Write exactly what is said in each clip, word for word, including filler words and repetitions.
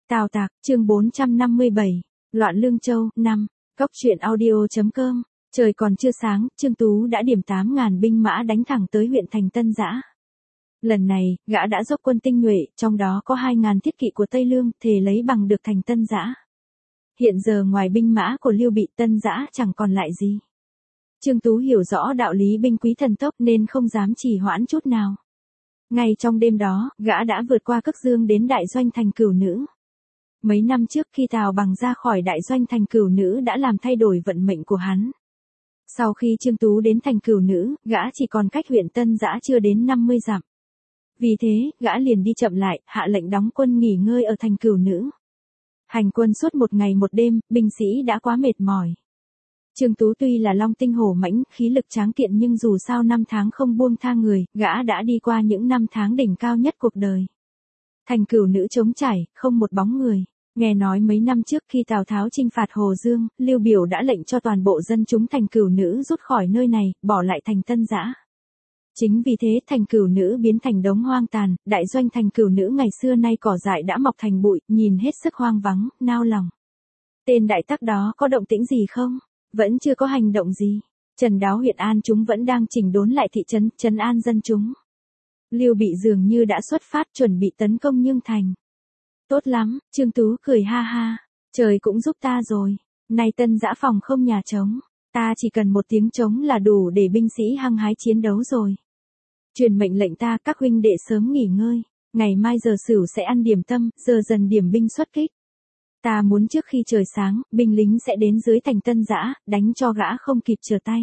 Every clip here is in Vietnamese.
Tào Tạc, chương bốn trăm năm mươi bảy, Loạn Lương Châu, năm, Cốc truyện audio.com, trời còn chưa sáng, Trương Tú đã điểm tám ngàn binh mã đánh thẳng tới huyện thành Tân Giã. Lần này, gã đã dốc quân tinh nhuệ, trong đó có hai ngàn thiết kỵ của Tây Lương, thề lấy bằng được thành Tân Giã. Hiện giờ ngoài binh mã của Liêu Bị, Tân Giã chẳng còn lại gì. Trương Tú hiểu rõ đạo lý binh quý thần tốc nên không dám trì hoãn chút nào. Ngay trong đêm đó, gã đã vượt qua Cốc Dương đến đại doanh thành Cửu Nữ. Mấy năm trước khi Tào Bằng ra khỏi đại doanh thành Cửu Nữ đã làm thay đổi vận mệnh của hắn. Sau khi Trương Tú đến thành Cửu Nữ, gã chỉ còn cách huyện Tân Giã chưa đến năm mươi dặm. Vì thế, gã liền đi chậm lại, hạ lệnh đóng quân nghỉ ngơi ở thành Cửu Nữ. Hành quân suốt một ngày một đêm, binh sĩ đã quá mệt mỏi. Trương Tú tuy là long tinh hổ mãnh, khí lực tráng kiện nhưng dù sao năm tháng không buông tha người, gã đã đi qua những năm tháng đỉnh cao nhất cuộc đời. Thành Cửu Nữ trống trải, không một bóng người. Nghe nói mấy năm trước khi Tào Tháo chinh phạt Hồ Dương, Lưu Biểu đã lệnh cho toàn bộ dân chúng thành Cửu Nữ rút khỏi nơi này, bỏ lại thành Tân Giã. Chính vì thế thành Cửu Nữ biến thành đống hoang tàn, đại doanh thành Cửu Nữ ngày xưa nay cỏ dại đã mọc thành bụi, nhìn hết sức hoang vắng, nao lòng. Tên đại tắc đó có động tĩnh gì không? Vẫn chưa có hành động gì. Trần Đáo huyện An chúng vẫn đang chỉnh đốn lại thị trấn, trấn an dân chúng. Liêu Bị dường như đã xuất phát chuẩn bị tấn công Nhưng Thành. Tốt lắm, Trương Tú cười ha ha. Trời cũng giúp ta rồi. Nay Tân Giã phòng không nhà trống. Ta chỉ cần một tiếng trống là đủ để binh sĩ hăng hái chiến đấu rồi. Truyền mệnh lệnh ta các huynh đệ sớm nghỉ ngơi. Ngày mai giờ sửu sẽ ăn điểm tâm, giờ dần điểm binh xuất kích. Ta muốn trước khi trời sáng, binh lính sẽ đến dưới thành Tân Giã, đánh cho gã không kịp trở tay.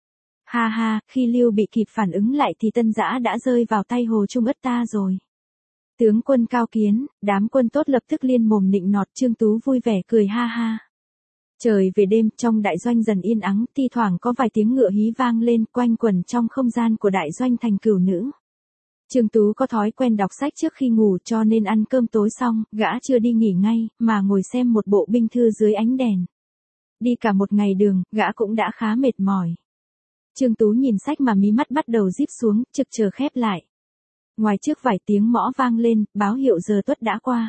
Ha ha, khi Liêu Bị kịp phản ứng lại thì Tân Giã đã rơi vào tay Hồ Trung Ất ta rồi. Tướng quân cao kiến, đám quân tốt lập tức liên mồm nịnh nọt. Trương Tú vui vẻ cười ha ha. Trời về đêm, trong đại doanh dần yên ắng, thi thoảng có vài tiếng ngựa hí vang lên quanh quẩn trong không gian của đại doanh thành Cửu Nữ. Trương Tú có thói quen đọc sách trước khi ngủ cho nên ăn cơm tối xong, gã chưa đi nghỉ ngay, mà ngồi xem một bộ binh thư dưới ánh đèn. Đi cả một ngày đường, gã cũng đã khá mệt mỏi. Trương Tú nhìn sách mà mí mắt bắt đầu díp xuống, trực chờ khép lại. Ngoài trước vài tiếng mõ vang lên, báo hiệu giờ tuất đã qua.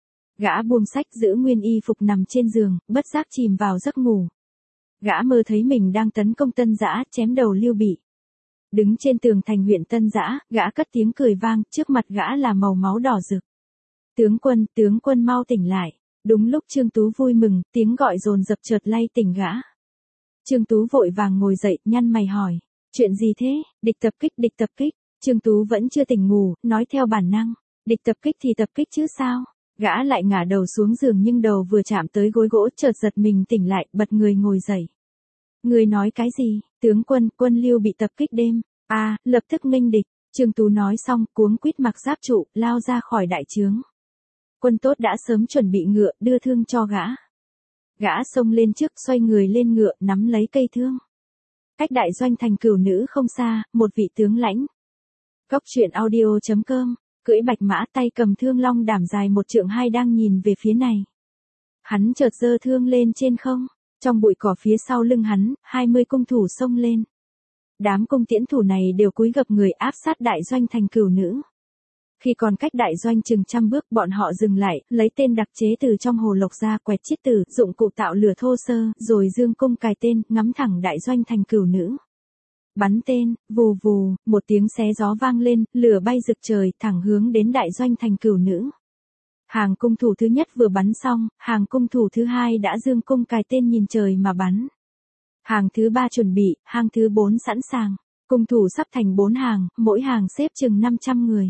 Gã buông sách giữ nguyên y phục nằm trên giường, bất giác chìm vào giấc ngủ. Gã mơ thấy mình đang tấn công Tân Giã, chém đầu Liêu Bị. Đứng trên tường thành huyện Tân Giã, gã cất tiếng cười vang, trước mặt gã là màu máu đỏ rực. Tướng quân, tướng quân mau tỉnh lại. Đúng lúc Trương Tú vui mừng, tiếng gọi dồn dập chợt lay tỉnh gã. Trương Tú vội vàng ngồi dậy, nhăn mày hỏi. Chuyện gì thế? Địch tập kích, địch tập kích. Trương Tú vẫn chưa tỉnh ngủ, nói theo bản năng. Địch tập kích thì tập kích chứ sao? Gã lại ngả đầu xuống giường nhưng đầu vừa chạm tới gối gỗ chợt giật mình tỉnh lại, bật người ngồi dậy. Người nói cái gì? Tướng quân, quân Liêu bị tập kích đêm. À, lập tức nghênh địch. Trương Tú nói xong, cuống quýt mặc giáp trụ, lao ra khỏi đại trướng. Quân tốt đã sớm chuẩn bị ngựa, đưa thương cho gã. Gã xông lên trước, xoay người lên ngựa, nắm lấy cây thương. Cách đại doanh thành Cửu Nữ không xa, một vị tướng lãnh. Cốc truyện audio.com, cưỡi bạch mã tay cầm thương long đảm dài một trượng hai đang nhìn về phía này. Hắn chợt giơ thương lên trên không. Trong bụi cỏ phía sau lưng hắn, hai mươi cung thủ xông lên. Đám cung tiễn thủ này đều cúi gập người áp sát đại doanh thành Cửu Nữ. Khi còn cách đại doanh chừng trăm bước, bọn họ dừng lại, lấy tên đặc chế từ trong hồ lộc ra, quẹt chiết tử, dụng cụ tạo lửa thô sơ, rồi dương cung cài tên, ngắm thẳng đại doanh thành Cửu Nữ. Bắn tên, vù vù, một tiếng xé gió vang lên, lửa bay rực trời, thẳng hướng đến đại doanh thành Cửu Nữ. Hàng cung thủ thứ nhất vừa bắn xong, hàng cung thủ thứ hai đã dương cung cài tên nhìn trời mà bắn. Hàng thứ ba chuẩn bị, hàng thứ bốn sẵn sàng. Cung thủ sắp thành bốn hàng, mỗi hàng xếp chừng năm trăm người.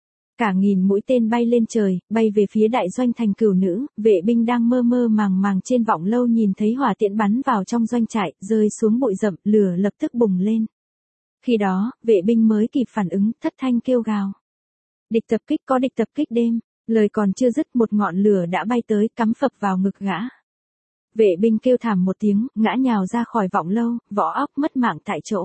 Cả nghìn mũi tên bay lên trời, bay về phía đại doanh thành Cửu Nữ, vệ binh đang mơ mơ màng màng trên vọng lâu nhìn thấy hỏa tiễn bắn vào trong doanh trại, rơi xuống bụi rậm, lửa lập tức bùng lên. Khi đó, vệ binh mới kịp phản ứng, thất thanh kêu gào. Địch tập kích, có địch tập kích đêm. Lời còn chưa dứt, một ngọn lửa đã bay tới, cắm phập vào ngực gã. Vệ binh kêu thảm một tiếng, ngã nhào ra khỏi vọng lâu, võ óc mất mạng tại chỗ.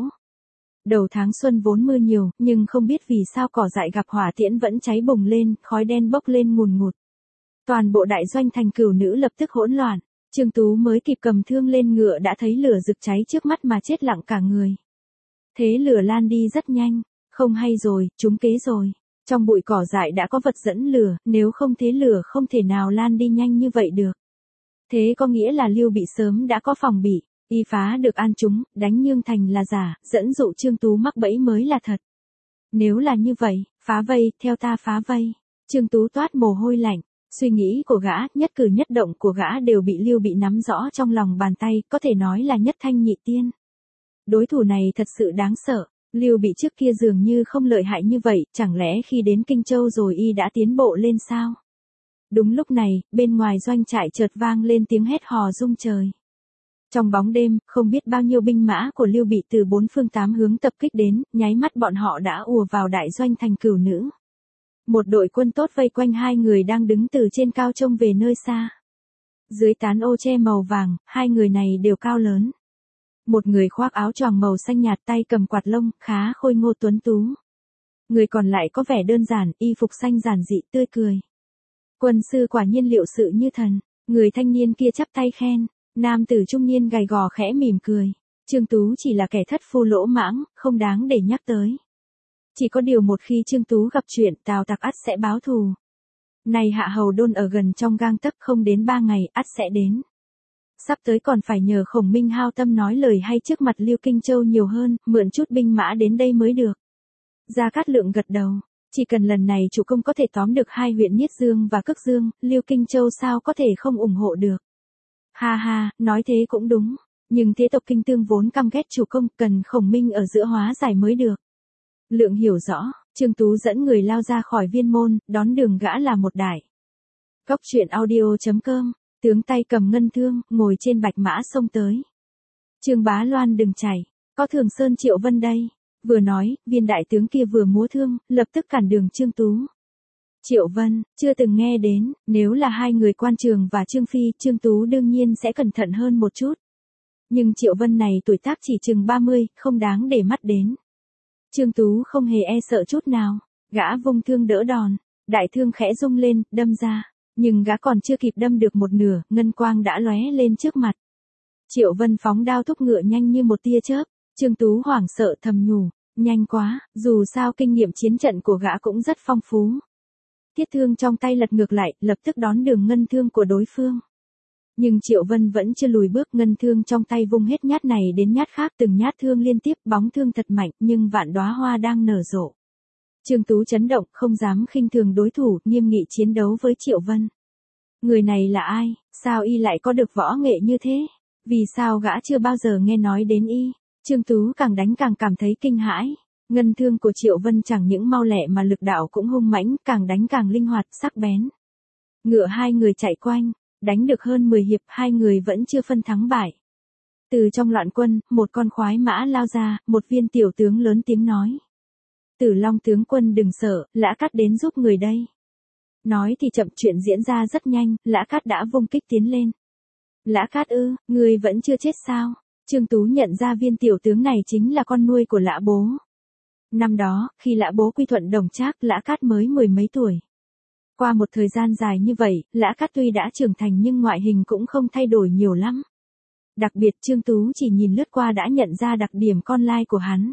Đầu tháng xuân vốn mưa nhiều, nhưng không biết vì sao cỏ dại gặp hỏa tiễn vẫn cháy bùng lên, khói đen bốc lên ngùn ngụt. Toàn bộ đại doanh thành Cửu Nữ lập tức hỗn loạn. Trương Tú mới kịp cầm thương lên ngựa đã thấy lửa rực cháy trước mắt mà chết lặng cả người. Thế lửa lan đi rất nhanh. Không hay rồi, trúng kế rồi. Trong bụi cỏ dại đã có vật dẫn lửa, nếu không thế lửa không thể nào lan đi nhanh như vậy được. Thế có nghĩa là Lưu Bị sớm đã có phòng bị, y phá được An chúng, đánh Nhương Thành là giả, dẫn dụ Trương Tú mắc bẫy mới là thật. Nếu là như vậy, phá vây, theo ta phá vây. Trương Tú toát mồ hôi lạnh, suy nghĩ của gã, nhất cử nhất động của gã đều bị Lưu Bị nắm rõ trong lòng bàn tay, có thể nói là nhất thanh nhị tiên. Đối thủ này thật sự đáng sợ, Lưu Bị trước kia dường như không lợi hại như vậy, chẳng lẽ khi đến Kinh Châu rồi y đã tiến bộ lên sao? Đúng lúc này, bên ngoài doanh trại chợt vang lên tiếng hét hò rung trời. Trong bóng đêm, không biết bao nhiêu binh mã của Lưu Bị từ bốn phương tám hướng tập kích đến, nháy mắt bọn họ đã ùa vào đại doanh thành Cửu Nữ. Một đội quân tốt vây quanh hai người đang đứng từ trên cao trông về nơi xa. Dưới tán ô che màu vàng, hai người này đều cao lớn. Một người khoác áo choàng màu xanh nhạt, tay cầm quạt lông, khá khôi ngô tuấn tú. Người còn lại có vẻ đơn giản, y phục xanh giản dị, tươi cười. Quân sư quả nhiên liệu sự như thần, người thanh niên kia chắp tay khen, nam tử trung niên gầy gò khẽ mỉm cười. Trương Tú chỉ là kẻ thất phu lỗ mãng, không đáng để nhắc tới. Chỉ có điều một khi Trương Tú gặp chuyện, Tào Tặc ắt sẽ báo thù. Này hạ hầu đôn ở gần trong gang tấc, không đến ba ngày, ắt sẽ đến. Sắp tới còn phải nhờ Khổng Minh hao tâm nói lời hay trước mặt Lưu Kinh Châu nhiều hơn, mượn chút binh mã đến đây mới được. Gia Cát Lượng gật đầu, chỉ cần lần này chủ công có thể tóm được hai huyện Niết Dương và Cức Dương, Lưu Kinh Châu sao có thể không ủng hộ được. Ha ha, nói thế cũng đúng, nhưng thế tộc Kinh Tương vốn căm ghét chủ công, cần Khổng Minh ở giữa hóa giải mới được. Lượng hiểu rõ, Trương Tú dẫn người lao ra khỏi viên môn, đón đường gã là một đại. Cốc truyện audio chấm com, tướng tay cầm ngân thương, ngồi trên bạch mã xông tới. Trương Bá Loan đừng chạy, có Thường Sơn Triệu Vân đây. Vừa nói, viên đại tướng kia vừa múa thương, lập tức cản đường Trương Tú. Triệu Vân, chưa từng nghe đến, nếu là hai người Quan Trường và Trương Phi, Trương Tú đương nhiên sẽ cẩn thận hơn một chút. Nhưng Triệu Vân này tuổi tác chỉ chừng ba mươi, không đáng để mắt đến. Trương Tú không hề e sợ chút nào, gã vung thương đỡ đòn, đại thương khẽ rung lên, đâm ra, nhưng gã còn chưa kịp đâm được một nửa, ngân quang đã lóe lên trước mặt. Triệu Vân phóng đao thúc ngựa nhanh như một tia chớp, Trương Tú hoảng sợ thầm nhủ, nhanh quá, dù sao kinh nghiệm chiến trận của gã cũng rất phong phú. Thiết thương trong tay lật ngược lại, lập tức đón đường ngân thương của đối phương. Nhưng Triệu Vân vẫn chưa lùi bước, ngân thương trong tay vung hết nhát này đến nhát khác, từng nhát thương liên tiếp, bóng thương thật mạnh, nhưng vạn đóa hoa đang nở rộ. Trương Tú chấn động, không dám khinh thường đối thủ, nghiêm nghị chiến đấu với Triệu Vân. Người này là ai, sao y lại có được võ nghệ như thế? Vì sao gã chưa bao giờ nghe nói đến y? Trương Tú càng đánh càng cảm thấy kinh hãi. Ngân thương của Triệu Vân chẳng những mau lẹ mà lực đạo cũng hung mãnh, càng đánh càng linh hoạt, sắc bén. Ngựa hai người chạy quanh, đánh được hơn mười hiệp, hai người vẫn chưa phân thắng bại. Từ trong loạn quân, một con khoái mã lao ra, một viên tiểu tướng lớn tiếng nói. Tử Long tướng quân đừng sợ, Lã Cát đến giúp người đây. Nói thì chậm, chuyện diễn ra rất nhanh, Lã Cát đã vung kích tiến lên. Lã Cát ư, người vẫn chưa chết sao? Trương Tú nhận ra viên tiểu tướng này chính là con nuôi của Lã Bố. Năm đó, khi Lã Bố quy thuận Đồng Trác, Lã Cát mới mười mấy tuổi. Qua một thời gian dài như vậy, Lã Cát tuy đã trưởng thành nhưng ngoại hình cũng không thay đổi nhiều lắm. Đặc biệt Trương Tú chỉ nhìn lướt qua đã nhận ra đặc điểm con lai của hắn.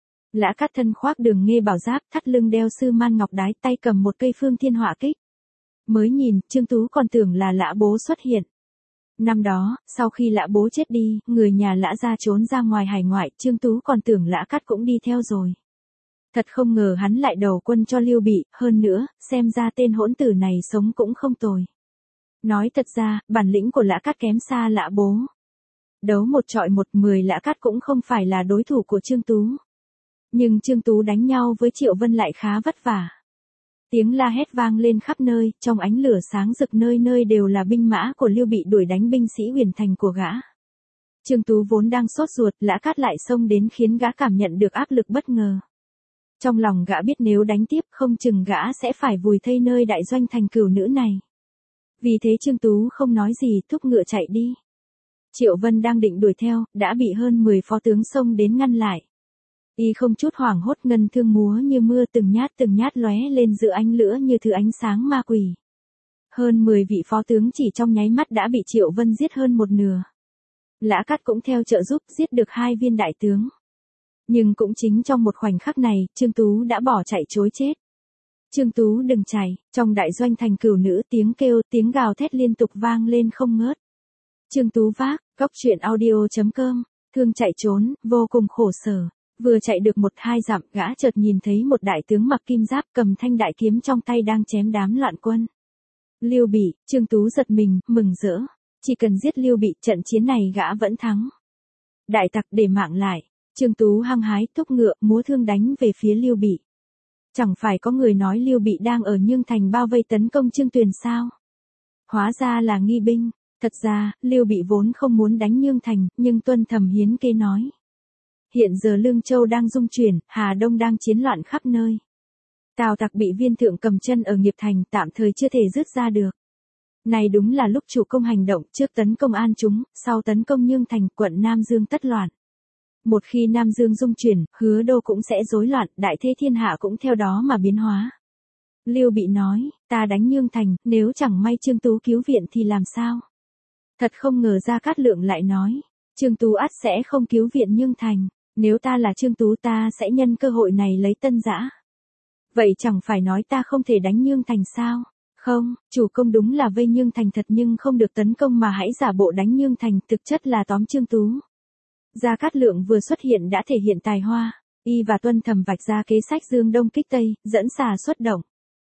Lã Cát thân khoác Đường Nghê bảo giáp, thắt lưng đeo sư man ngọc đái, tay cầm một cây phương thiên họa kích. Mới nhìn, Trương Tú còn tưởng là Lã Bố xuất hiện. Năm đó, sau khi Lã Bố chết đi, người nhà Lã gia trốn ra ngoài hải ngoại, Trương Tú còn tưởng Lã Cát cũng đi theo rồi. Thật không ngờ hắn lại đầu quân cho Lưu Bị, hơn nữa, xem ra tên hỗn tử này sống cũng không tồi. Nói thật ra, bản lĩnh của Lã Cát kém xa Lã Bố. Đấu một trọi một, mười Lã Cát cũng không phải là đối thủ của Trương Tú. Nhưng Trương Tú đánh nhau với Triệu Vân lại khá vất vả. Tiếng la hét vang lên khắp nơi, trong ánh lửa sáng rực nơi nơi đều là binh mã của Lưu Bị đuổi đánh binh sĩ huyền thành của gã. Trương Tú vốn đang sốt ruột, Lã Cát lại xông đến khiến gã cảm nhận được áp lực bất ngờ. Trong lòng gã biết nếu đánh tiếp không chừng gã sẽ phải vùi thây nơi đại doanh thành Cửu Nữ này. Vì thế Trương Tú không nói gì, thúc ngựa chạy đi. Triệu Vân đang định đuổi theo, đã bị hơn mười phó tướng xông đến ngăn lại. Y không chút hoảng hốt, ngân thương múa như mưa, từng nhát từng nhát lóe lên giữa ánh lửa như thứ ánh sáng ma quỷ. Hơn mười vị phó tướng chỉ trong nháy mắt đã bị Triệu Vân giết hơn một nửa. Lã Cát cũng theo trợ giúp giết được hai viên đại tướng. Nhưng cũng chính trong một khoảnh khắc này, Trương Tú đã bỏ chạy trối chết. Trương Tú đừng chạy, trong đại doanh thành cửu nữ tiếng kêu, tiếng gào thét liên tục vang lên không ngớt. Trương Tú vác, góc truyện audio.com, thương chạy trốn, vô cùng khổ sở. Vừa chạy được một hai dặm, gã chợt nhìn thấy một đại tướng mặc kim giáp cầm thanh đại kiếm trong tay đang chém đám loạn quân. Lưu Bị, Trương Tú giật mình, mừng rỡ. Chỉ cần giết Lưu Bị, trận chiến này gã vẫn thắng. Đại tặc để mạng lại, Trương Tú hăng hái thúc ngựa, múa thương đánh về phía Lưu Bị. Chẳng phải có người nói Lưu Bị đang ở Nhương Thành bao vây tấn công Trương Tuyền sao? Hóa ra là nghi binh. Thật ra, Lưu Bị vốn không muốn đánh Nhương Thành, nhưng tuân thẩm hiến kế nói. Hiện giờ Lương Châu đang dung chuyển, Hà Đông đang chiến loạn khắp nơi. Tào tặc bị viên thượng cầm chân ở Nghiệp Thành, tạm thời chưa thể dứt ra được. Này đúng là lúc chủ công hành động, trước tấn công An Chúng, sau tấn công Nhương Thành, quận Nam Dương tất loạn. Một khi Nam Dương dung chuyển, Hứa Đô cũng sẽ rối loạn, đại thế thiên hạ cũng theo đó mà biến hóa. Lưu Bị nói, ta đánh Nhương Thành, nếu chẳng may Trương Tú cứu viện thì làm sao? Thật không ngờ Gia Cát Lượng lại nói, Trương Tú ắt sẽ không cứu viện Nhương Thành, nếu ta là Trương Tú ta sẽ nhân cơ hội này lấy Tân Giã. Vậy chẳng phải nói ta không thể đánh Nhương Thành sao? Không, chủ công đúng là vây Nhương Thành thật nhưng không được tấn công mà hãy giả bộ đánh Nhương Thành, thực chất là tóm Trương Tú. Gia Cát Lượng vừa xuất hiện đã thể hiện tài hoa, y và tuân thẩm vạch ra kế sách dương đông kích tây, dẫn xà xuất động.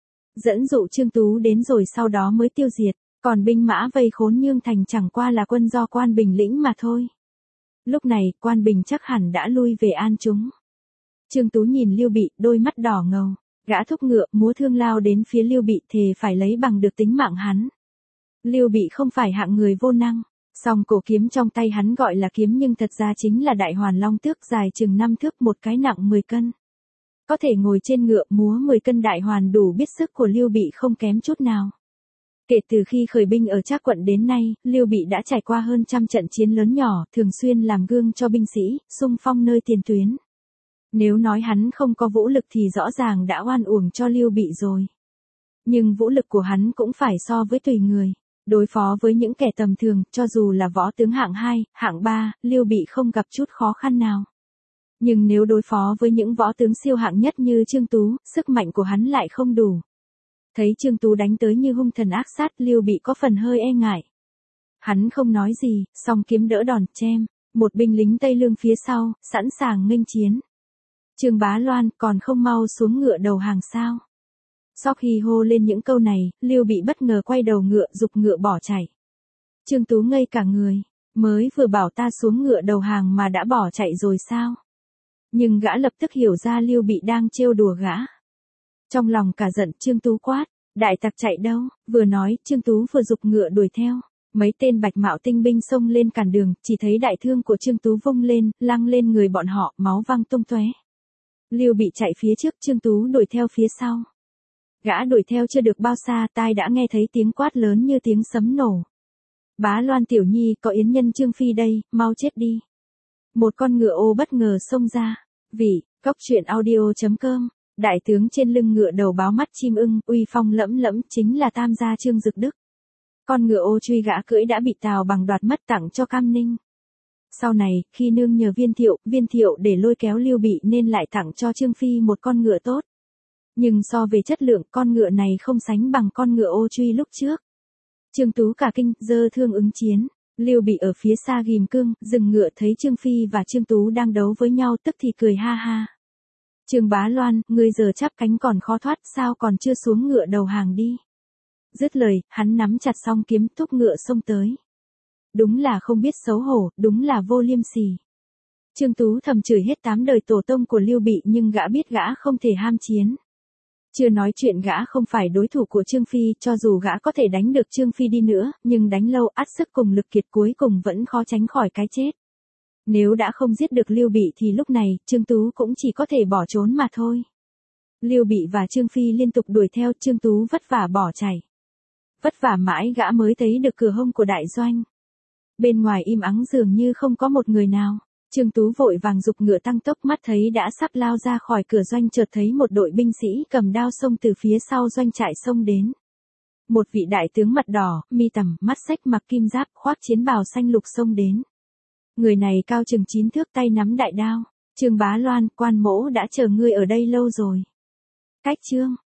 Dẫn dụ Trương Tú đến rồi sau đó mới tiêu diệt, còn binh mã vây khốn Nhương Thành chẳng qua là quân do Quan Bình lĩnh mà thôi. Lúc này, Quan Bình chắc hẳn đã lui về An Chúng. Trương Tú nhìn Lưu Bị, đôi mắt đỏ ngầu, gã thúc ngựa, múa thương lao đến phía Lưu Bị thề phải lấy bằng được tính mạng hắn. Lưu Bị không phải hạng người vô năng. Song cổ kiếm trong tay hắn gọi là kiếm nhưng thật ra chính là đại hoàn long tước dài chừng năm thước một cái nặng mười cân. Có thể ngồi trên ngựa múa mười cân đại hoàn đủ biết sức của Lưu Bị không kém chút nào. Kể từ khi khởi binh ở Trác quận đến nay, Lưu Bị đã trải qua hơn trăm trận chiến lớn nhỏ, thường xuyên làm gương cho binh sĩ, xung phong nơi tiền tuyến. Nếu nói hắn không có vũ lực thì rõ ràng đã oan uổng cho Lưu Bị rồi. Nhưng vũ lực của hắn cũng phải so với tùy người. Đối phó với những kẻ tầm thường, cho dù là võ tướng hạng hai, hạng ba, Lưu Bị không gặp chút khó khăn nào. Nhưng nếu đối phó với những võ tướng siêu hạng nhất như Trương Tú, sức mạnh của hắn lại không đủ. Thấy Trương Tú đánh tới như hung thần ác sát, Lưu Bị có phần hơi e ngại. Hắn không nói gì, song kiếm đỡ đòn chém, một binh lính Tây Lương phía sau, sẵn sàng nghênh chiến. Trương Bá Loan còn không mau xuống ngựa đầu hàng sao? Sau khi hô lên những câu này, Lưu Bị bất ngờ quay đầu ngựa giục ngựa bỏ chạy. Trương Tú ngây cả người, mới vừa bảo ta xuống ngựa đầu hàng mà đã bỏ chạy rồi sao? Nhưng gã lập tức hiểu ra Lưu Bị đang trêu đùa gã. Trong lòng cả giận, Trương Tú quát, đại tặc chạy đâu? Vừa nói, Trương Tú vừa giục ngựa đuổi theo. Mấy tên bạch mạo tinh binh xông lên cản đường, chỉ thấy đại thương của Trương Tú vung lên, lăng lên người bọn họ, máu văng tung tóe. Lưu Bị chạy phía trước, Trương Tú đuổi theo phía sau. Gã đuổi theo chưa được bao xa, tai đã nghe thấy tiếng quát lớn như tiếng sấm nổ. Bá Loan tiểu nhi, có yến nhân Trương Phi đây, mau chết đi. Một con ngựa ô bất ngờ xông ra. Vị, góc truyện audio.com, đại tướng trên lưng ngựa đầu báo mắt chim ưng, uy phong lẫm lẫm chính là tam gia Trương Dực Đức. Con ngựa ô truy gã cưỡi đã bị Tào Bằng đoạt mất tặng cho Cam Ninh. Sau này, khi nương nhờ Viên Thiệu, Viên Thiệu để lôi kéo Lưu Bị nên lại tặng cho Trương Phi một con ngựa tốt. Nhưng so về chất lượng, con ngựa này không sánh bằng con ngựa ô truy lúc trước. Trương Tú cả kinh, giơ thương ứng chiến. Lưu Bị ở phía xa ghim cương, dừng ngựa thấy Trương Phi và Trương Tú đang đấu với nhau tức thì cười ha ha. Trương Bá Loan, ngươi giờ chắp cánh còn khó thoát, sao còn chưa xuống ngựa đầu hàng đi. Dứt lời, hắn nắm chặt song kiếm thúc ngựa xông tới. Đúng là không biết xấu hổ, đúng là vô liêm sỉ. Trương Tú thầm chửi hết tám đời tổ tông của Lưu Bị nhưng gã biết gã không thể ham chiến. Chưa nói chuyện gã không phải đối thủ của Trương Phi, cho dù gã có thể đánh được Trương Phi đi nữa, nhưng đánh lâu ắt sức cùng lực kiệt cuối cùng vẫn khó tránh khỏi cái chết. Nếu đã không giết được Lưu Bị thì lúc này, Trương Tú cũng chỉ có thể bỏ trốn mà thôi. Lưu Bị và Trương Phi liên tục đuổi theo, Trương Tú vất vả bỏ chạy. Vất vả mãi gã mới thấy được cửa hông của đại doanh. Bên ngoài im ắng dường như không có một người nào. Trương Tú vội vàng giục ngựa tăng tốc, mắt thấy đã sắp lao ra khỏi cửa doanh chợt thấy một đội binh sĩ cầm đao xông từ phía sau doanh trại xông đến. Một vị đại tướng mặt đỏ, mi tằm, mắt xách mặc kim giáp, khoác chiến bào xanh lục xông đến. Người này cao chừng chín thước, tay nắm đại đao. Trương Bá Loan, quan mỗ đã chờ ngươi ở đây lâu rồi. Cách Trương,